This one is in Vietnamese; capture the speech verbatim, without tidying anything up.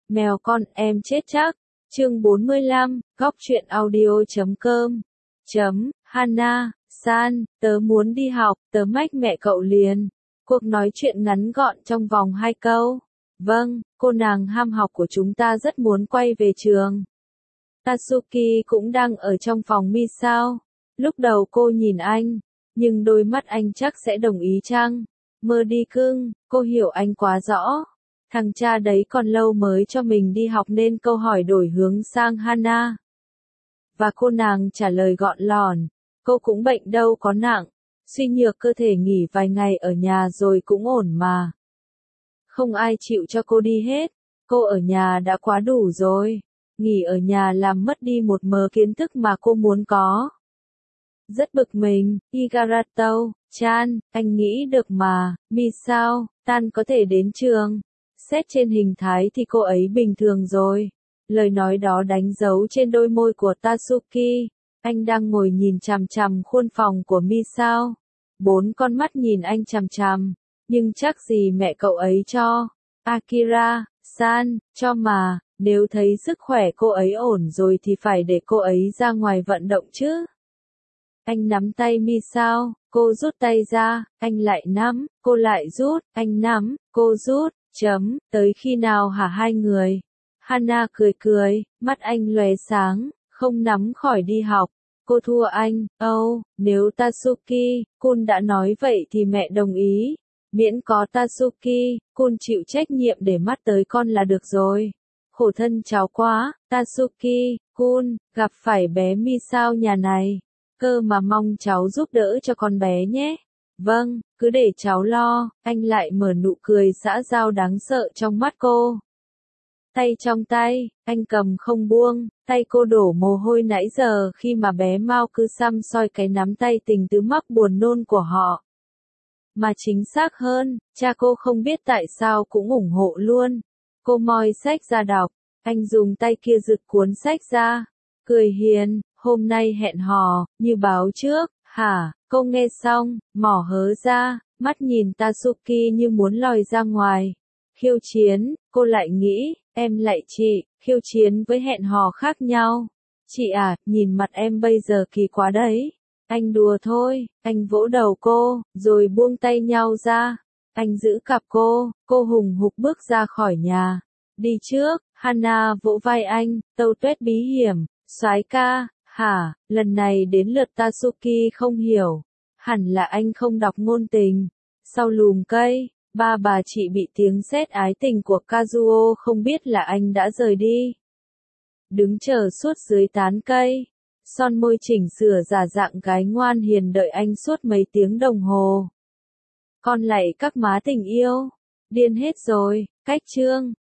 Mèo con em chết chắc. Chương bốn mươi lăm, góc truyện audio chấm com. Chấm, Hana, san, tớ muốn đi học, tớ mách mẹ cậu liền. Cuộc nói chuyện ngắn gọn trong vòng hai câu. Vâng, cô nàng ham học của chúng ta rất muốn quay về trường. Tatsuki cũng đang ở trong phòng Misao. Lúc đầu cô nhìn anh, nhưng đôi mắt anh chắc sẽ đồng ý chăng? Mơ đi cưng, cô hiểu anh quá rõ. Thằng cha đấy còn lâu mới cho mình đi học nên câu hỏi đổi hướng sang Hana. Và cô nàng trả lời gọn lòn, cô cũng bệnh đâu có nặng, suy nhược cơ thể nghỉ vài ngày ở nhà rồi cũng ổn mà. Không ai chịu cho cô đi hết, cô ở nhà đã quá đủ rồi, nghỉ ở nhà làm mất đi một mớ kiến thức mà cô muốn có. Rất bực mình, Igarato, chan, anh nghĩ được mà, Misao, tan có thể đến trường. Xét trên hình thái thì cô ấy bình thường rồi. Lời nói đó đánh dấu trên đôi môi của Tatsuki. Anh đang ngồi nhìn chằm chằm khuôn phòng của Misao. Bốn con mắt nhìn anh chằm chằm. Nhưng chắc gì mẹ cậu ấy cho. Akira, san, cho mà, nếu thấy sức khỏe cô ấy ổn rồi thì phải để cô ấy ra ngoài vận động chứ. Anh nắm tay Misao, cô rút tay ra, anh lại nắm, cô lại rút, anh nắm, cô rút. Chấm, tới khi nào hả hai người? Hana cười cười, mắt anh lóe sáng, không nắm khỏi đi học. Cô thua anh, âu, oh, nếu Tatsuki, Kun đã nói vậy thì mẹ đồng ý. Miễn có Tatsuki, Kun chịu trách nhiệm để mắt tới con là được rồi. Khổ thân cháu quá, Tatsuki, Kun, gặp phải bé Misao nhà này. Cơ mà mong cháu giúp đỡ cho con bé nhé. Vâng, cứ để cháu lo, anh lại mở nụ cười xã giao đáng sợ trong mắt cô. Tay trong tay, anh cầm không buông, tay cô đổ mồ hôi nãy giờ khi mà bé Mao cứ săm soi cái nắm tay tình tứ mắc buồn nôn của họ. Mà chính xác hơn, cha cô không biết tại sao cũng ủng hộ luôn. Cô moi sách ra đọc, anh dùng tay kia giựt cuốn sách ra, cười hiền, hôm nay hẹn hò, như báo trước, hả? Cô nghe xong, mỏ hớ ra, mắt nhìn Tatsuki như muốn lòi ra ngoài. Khiêu chiến, cô lại nghĩ, em lại chị, khiêu chiến với hẹn hò khác nhau. Chị à, nhìn mặt em bây giờ kỳ quá đấy. Anh đùa thôi, anh vỗ đầu cô, rồi buông tay nhau ra. Anh giữ cặp cô, cô hùng hục bước ra khỏi nhà. Đi trước, Hana vỗ vai anh, tâu tuét bí hiểm, soái ca. Hả, lần này đến lượt Tatsuki không hiểu. Hẳn là anh không đọc ngôn tình. Sau lùm cây, ba bà chị bị tiếng sét ái tình của Kazuo không biết là anh đã rời đi. Đứng chờ suốt dưới tán cây. Son môi chỉnh sửa giả dạng gái ngoan hiền đợi anh suốt mấy tiếng đồng hồ. Con lạy các má tình yêu. Điên hết rồi, cách chương.